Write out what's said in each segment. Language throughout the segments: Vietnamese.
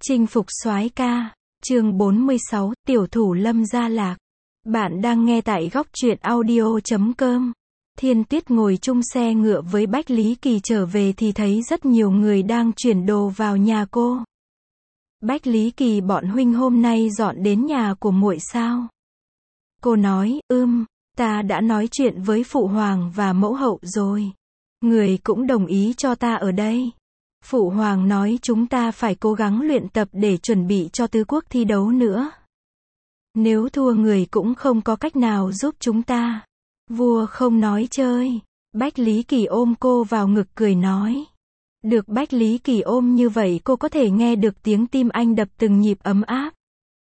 Chinh phục soái ca, chương 46, tiểu thủ Lâm Gia Lạc. Bạn đang nghe tại góc truyện audio.com. Thiên Tiết ngồi chung xe ngựa với Bách Lý Kỳ trở về thì thấy rất nhiều người đang chuyển đồ vào nhà cô. Bách Lý Kỳ, bọn huynh hôm nay dọn đến nhà của muội sao? Cô nói, ta đã nói chuyện với phụ hoàng và mẫu hậu rồi. Người cũng đồng ý cho ta ở đây. Phụ hoàng nói chúng ta phải cố gắng luyện tập để chuẩn bị cho tứ quốc thi đấu nữa. Nếu thua người cũng không có cách nào giúp chúng ta. Vua không nói chơi. Bách Lý Kỳ ôm cô vào ngực cười nói. Được Bách Lý Kỳ ôm như vậy cô có thể nghe được tiếng tim anh đập từng nhịp ấm áp.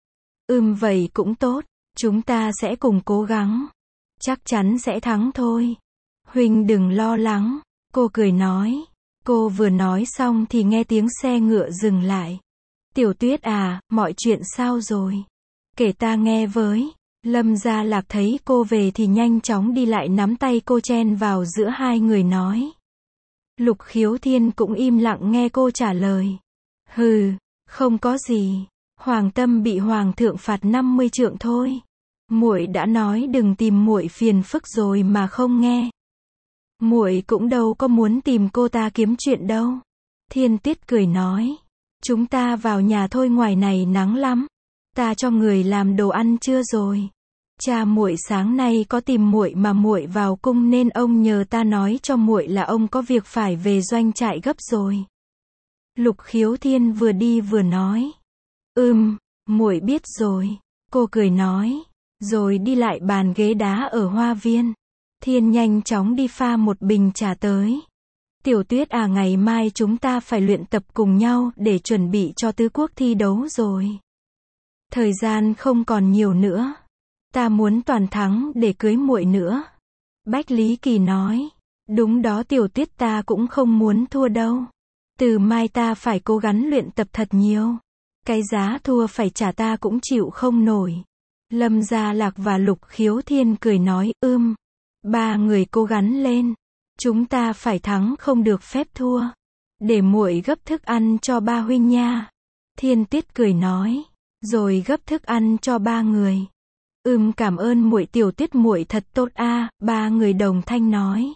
Vậy cũng tốt. Chúng ta sẽ cùng cố gắng. Chắc chắn sẽ thắng thôi. Huynh đừng lo lắng. Cô cười nói. Cô vừa nói xong thì nghe tiếng xe ngựa dừng lại. Tiểu Tuyết à, mọi chuyện sao rồi? Kể ta nghe với. Lâm Gia Lạc thấy cô về thì nhanh chóng đi lại nắm tay cô chen vào giữa hai người nói. Lục Khiếu Thiên cũng im lặng nghe cô trả lời. Không có gì. Hoàng Tâm bị hoàng thượng phạt 50 trượng thôi. Muội đã nói đừng tìm muội phiền phức rồi mà không nghe. Muội cũng đâu có muốn tìm cô ta kiếm chuyện đâu. Thiên Tiết cười nói. Chúng ta vào nhà thôi, ngoài này nắng lắm. Ta cho người làm đồ ăn chưa rồi? Cha muội sáng nay có tìm muội mà muội vào cung nên ông nhờ ta nói cho muội là ông có việc phải về doanh trại gấp rồi. Lục Khiếu Thiên vừa đi vừa nói. Muội biết rồi. Cô cười nói. Rồi đi lại bàn ghế đá ở hoa viên. Thiên nhanh chóng đi pha một bình trà tới. Tiểu Tuyết à, ngày mai chúng ta phải luyện tập cùng nhau để chuẩn bị cho tứ quốc thi đấu rồi. Thời gian không còn nhiều nữa. Ta muốn toàn thắng để cưới muội nữa. Bách Lý Kỳ nói. Đúng đó Tiểu Tuyết, ta cũng không muốn thua đâu. Từ mai ta phải cố gắng luyện tập thật nhiều. Cái giá thua phải trả ta cũng chịu không nổi. Lâm Gia Lạc và Lục Khiếu Thiên cười nói. Ba người cố gắng lên. Chúng ta phải thắng, không được phép thua. Để muội gấp thức ăn cho ba huynh nha. Thiên Tiết cười nói. Rồi gấp thức ăn cho ba người. Cảm ơn muội Tiểu Tuyết, muội thật tốt a. Ba người đồng thanh nói.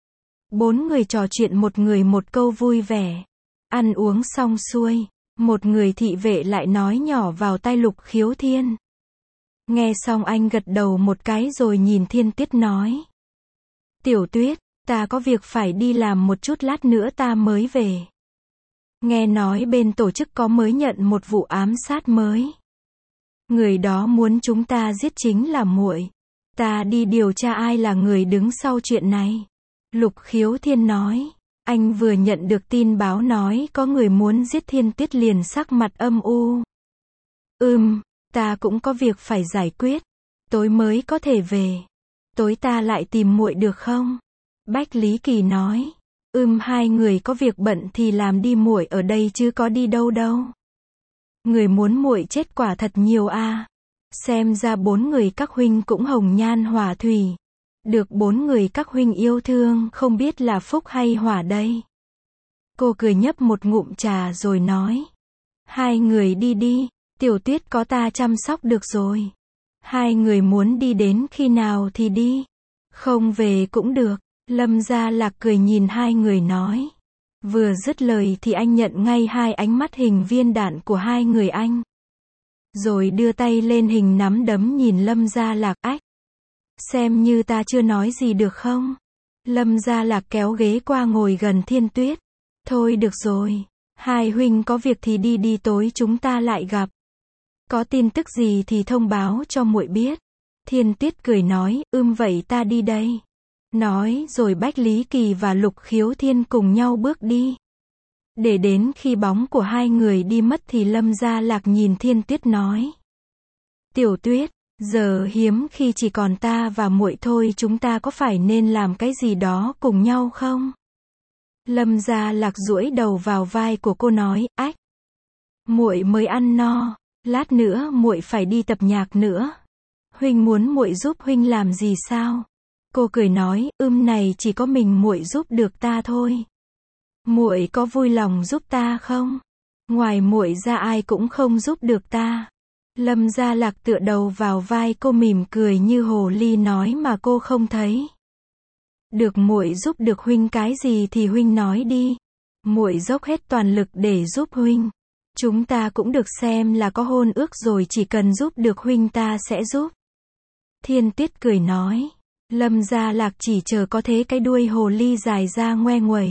Bốn người trò chuyện một người một câu vui vẻ. Ăn uống xong xuôi, một người thị vệ lại nói nhỏ vào tai Lục Khiếu Thiên. Nghe xong anh gật đầu một cái rồi nhìn Thiên Tiết nói. Tiểu Tuyết, ta có việc phải đi làm một chút, lát nữa ta mới về. Nghe nói bên tổ chức có mới nhận một vụ ám sát mới. Người đó muốn chúng ta giết chính là muội. Ta đi điều tra ai là người đứng sau chuyện này. Lục Khiếu Thiên nói. Anh vừa nhận được tin báo nói có người muốn giết Thiên Tiết liền sắc mặt âm u. Ta cũng có việc phải giải quyết. Tối mới có thể về. Tối ta lại tìm muội được không? Bách Lý Kỳ nói. Hai người có việc bận thì làm đi, muội ở đây chứ có đi đâu đâu. Người muốn muội chết quả thật nhiều a. Xem ra bốn người các huynh cũng hồng nhan hỏa thủy. Được bốn người các huynh yêu thương, không biết là phúc hay hỏa đây. Cô cười nhấp một ngụm trà rồi nói. Hai người đi đi, Tiểu Tuyết có ta chăm sóc được rồi. Hai người muốn đi đến khi nào thì đi. Không về cũng được. Lâm Gia Lạc cười nhìn hai người nói. Vừa dứt lời thì anh nhận ngay hai ánh mắt hình viên đạn của hai người anh. Rồi đưa tay lên hình nắm đấm nhìn Lâm Gia Lạc. Xem như ta chưa nói gì được không? Lâm Gia Lạc kéo ghế qua ngồi gần Thiên Tuyết. Thôi được rồi. Hai huynh có việc thì đi đi, tối chúng ta lại gặp. Có tin tức gì thì thông báo cho muội biết. Thiên Tiết cười nói. Vậy ta đi đây. Nói rồi Bách Lý Kỳ và Lục Khiếu Thiên cùng nhau bước đi. Để đến khi bóng của hai người đi mất thì Lâm Gia Lạc nhìn Thiên Tuyết nói. Tiểu Tuyết, giờ hiếm khi chỉ còn ta và muội thôi, chúng ta có phải nên làm cái gì đó cùng nhau không? Lâm Gia Lạc duỗi đầu vào vai của cô nói. Muội mới ăn no, lát nữa muội phải đi tập nhạc nữa. Huynh muốn muội giúp huynh làm gì sao? Cô cười nói. Này chỉ có mình muội giúp được ta thôi. Muội có vui lòng giúp ta không? Ngoài muội ra ai cũng không giúp được ta. Lâm Gia Lạc tựa đầu vào vai cô mỉm cười như hồ ly nói mà cô không thấy. Được muội giúp được huynh cái gì thì huynh nói đi. Muội dốc hết toàn lực để giúp huynh. Chúng ta cũng được xem là có hôn ước rồi, chỉ cần giúp được huynh ta sẽ giúp. Thiên Tuyết cười nói. Lâm Gia Lạc chỉ chờ có thế cái đuôi hồ ly dài ra ngoe nguẩy.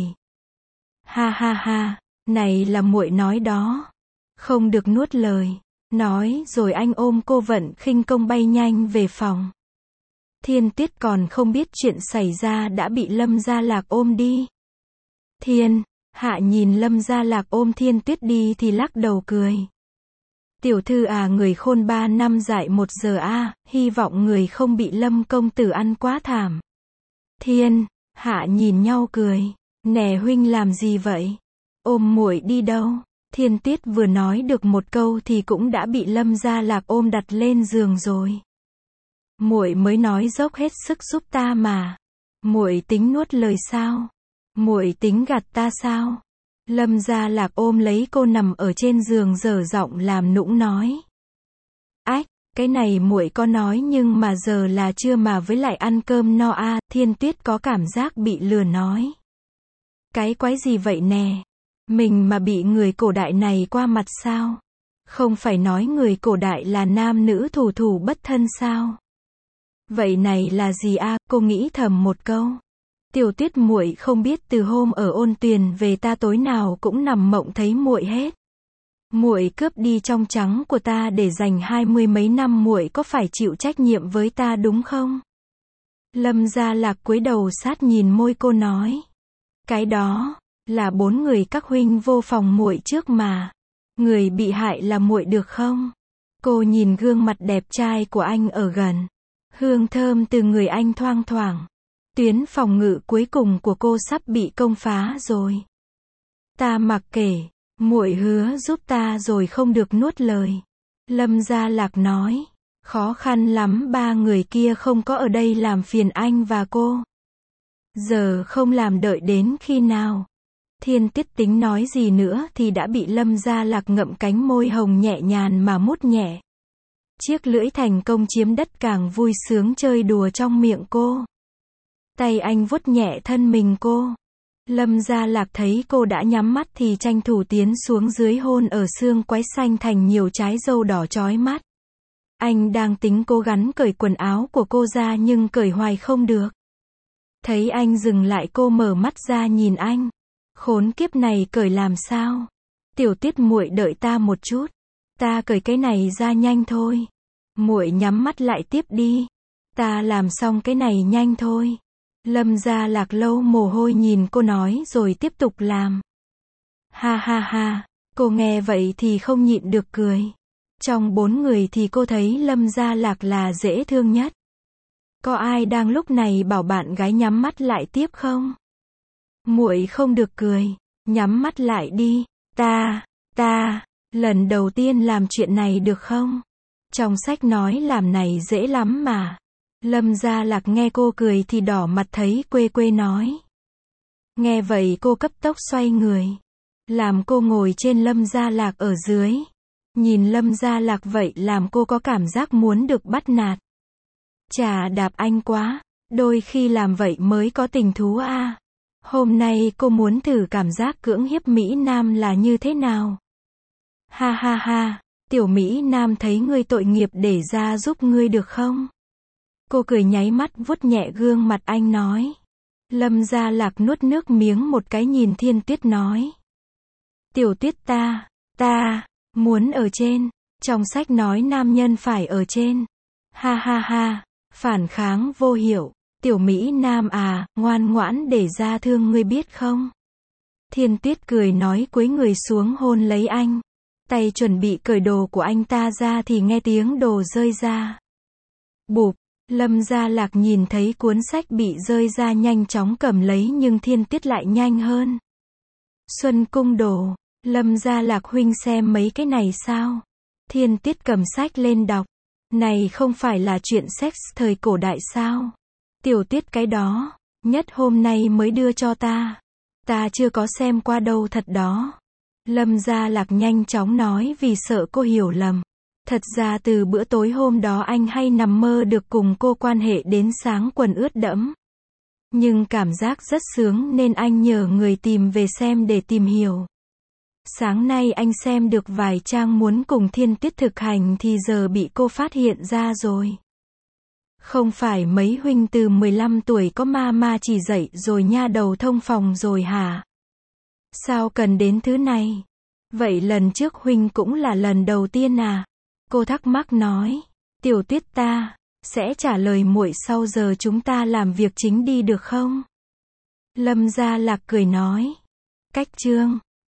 Ha ha ha, này là muội nói đó. Không được nuốt lời. Nói rồi anh ôm cô vận khinh công bay nhanh về phòng. Thiên Tuyết còn không biết chuyện xảy ra đã bị Lâm Gia Lạc ôm đi. Thiên Hạ nhìn Lâm Gia Lạc ôm Thiên Tuyết đi thì lắc đầu cười. Tiểu thư à, người khôn 3 năm dại 1 giờ a, hy vọng người không bị Lâm công tử ăn quá thảm. Thiên Hạ nhìn nhau cười. Nè huynh làm gì vậy? Ôm muội đi đâu? Thiên Tuyết vừa nói được một câu thì cũng đã bị Lâm Gia Lạc ôm đặt lên giường rồi. Muội mới nói dốc hết sức giúp ta mà. Muội tính nuốt lời sao? Muội tính gạt ta sao? Lâm Gia Lạc ôm lấy cô nằm ở trên giường dở giọng làm nũng nói. Ách, cái này muội có nói nhưng mà giờ là trưa mà với lại ăn cơm no a. Thiên Tuyết có cảm giác bị lừa nói. Cái quái gì vậy nè? Mình mà bị người cổ đại này qua mặt sao? Không phải nói người cổ đại là nam nữ thủ thủ bất thân sao? Vậy này là gì a? Cô nghĩ thầm một câu. Tiểu Tuyết muội không biết từ hôm ở Ôn Tuyền về ta tối nào cũng nằm mộng thấy muội hết. Muội cướp đi trong trắng của ta để dành 20 mấy năm, muội có phải chịu trách nhiệm với ta đúng không? Lâm Gia Lạc cúi đầu sát nhìn môi cô nói. Cái đó là 4 người các huynh vô phòng muội trước mà. Người bị hại là muội được không? Cô nhìn gương mặt đẹp trai của anh ở gần. Hương thơm từ người anh thoang thoảng. Tuyến phòng ngự cuối cùng của cô sắp bị công phá rồi. Ta mặc kệ, muội hứa giúp ta rồi không được nuốt lời. Lâm Gia Lạc nói. Khó khăn lắm 3 người kia không có ở đây làm phiền anh và cô. Giờ không làm đợi đến khi nào? Thiên Tuyết tính nói gì nữa thì đã bị Lâm Gia Lạc ngậm cánh môi hồng nhẹ nhàng mà mút nhẹ. Chiếc lưỡi thành công chiếm đất càng vui sướng chơi đùa trong miệng cô. Tay anh vuốt nhẹ thân mình cô. Lâm Gia Lạc thấy cô đã nhắm mắt thì tranh thủ tiến xuống dưới hôn ở xương quái xanh thành nhiều trái dâu đỏ chói mắt. Anh đang tính cố gắng cởi quần áo của cô ra nhưng cởi hoài không được. Thấy anh dừng lại cô mở mắt ra nhìn anh. Khốn kiếp này cởi làm sao? Tiểu Tuyết muội đợi ta một chút. Ta cởi cái này ra nhanh thôi. Muội nhắm mắt lại tiếp đi. Ta làm xong cái này nhanh thôi. Lâm Gia Lạc lâu mồ hôi nhìn cô nói rồi tiếp tục làm. Ha ha ha, cô nghe vậy thì không nhịn được cười. Trong 4 người thì cô thấy Lâm Gia Lạc là dễ thương nhất. Có ai đang lúc này bảo bạn gái nhắm mắt lại tiếp không? Muội không được cười, nhắm mắt lại đi. Ta, lần đầu tiên làm chuyện này được không? Trong sách nói làm này dễ lắm mà. Lâm Gia Lạc nghe cô cười thì đỏ mặt thấy quê quê nói. Nghe vậy cô cấp tốc xoay người. Làm cô ngồi trên Lâm Gia Lạc ở dưới. Nhìn Lâm Gia Lạc vậy làm cô có cảm giác muốn được bắt nạt. Chà đạp anh quá. Đôi khi làm vậy mới có tình thú a. Hôm nay cô muốn thử cảm giác cưỡng hiếp Mỹ Nam là như thế nào. Ha ha ha, tiểu Mỹ Nam thấy ngươi tội nghiệp để ra giúp ngươi được không? Cô cười nháy mắt vuốt nhẹ gương mặt anh nói. Lâm Gia Lạc nuốt nước miếng một cái nhìn Thiên Tuyết nói. Tiểu Tuyết ta muốn ở trên. Trong sách nói nam nhân phải ở trên. Ha ha ha, phản kháng vô hiệu. Tiểu Mỹ Nam à, ngoan ngoãn để ra thương ngươi biết không? Thiên Tuyết cười nói cúi người xuống hôn lấy anh. Tay chuẩn bị cởi đồ của anh ta ra thì nghe tiếng đồ rơi ra. Bụp, Lâm Gia Lạc nhìn thấy cuốn sách bị rơi ra nhanh chóng cầm lấy nhưng Thiên Tuyết lại nhanh hơn. Xuân cung đồ, Lâm Gia Lạc huynh xem mấy cái này sao? Thiên Tuyết cầm sách lên đọc. Này không phải là chuyện sex thời cổ đại sao? Tiểu Tuyết cái đó, nhất hôm nay mới đưa cho ta. Ta chưa có xem qua đâu thật đó. Lâm Gia Lạc nhanh chóng nói vì sợ cô hiểu lầm. Thật ra từ bữa tối hôm đó anh hay nằm mơ được cùng cô quan hệ đến sáng quần ướt đẫm. Nhưng cảm giác rất sướng nên anh nhờ người tìm về xem để tìm hiểu. Sáng nay anh xem được vài trang muốn cùng Thiên Tiết thực hành thì giờ bị cô phát hiện ra rồi. Không phải mấy huynh từ 15 tuổi có ma chỉ dạy rồi nha đầu thông phòng rồi hả? Sao cần đến thứ này? Vậy lần trước huynh cũng là lần đầu tiên à? Cô thắc mắc nói. Tiểu Tuyết ta sẽ trả lời muội sau, giờ chúng ta làm việc chính đi được không? Lâm Gia Lạc cười nói. Cách chương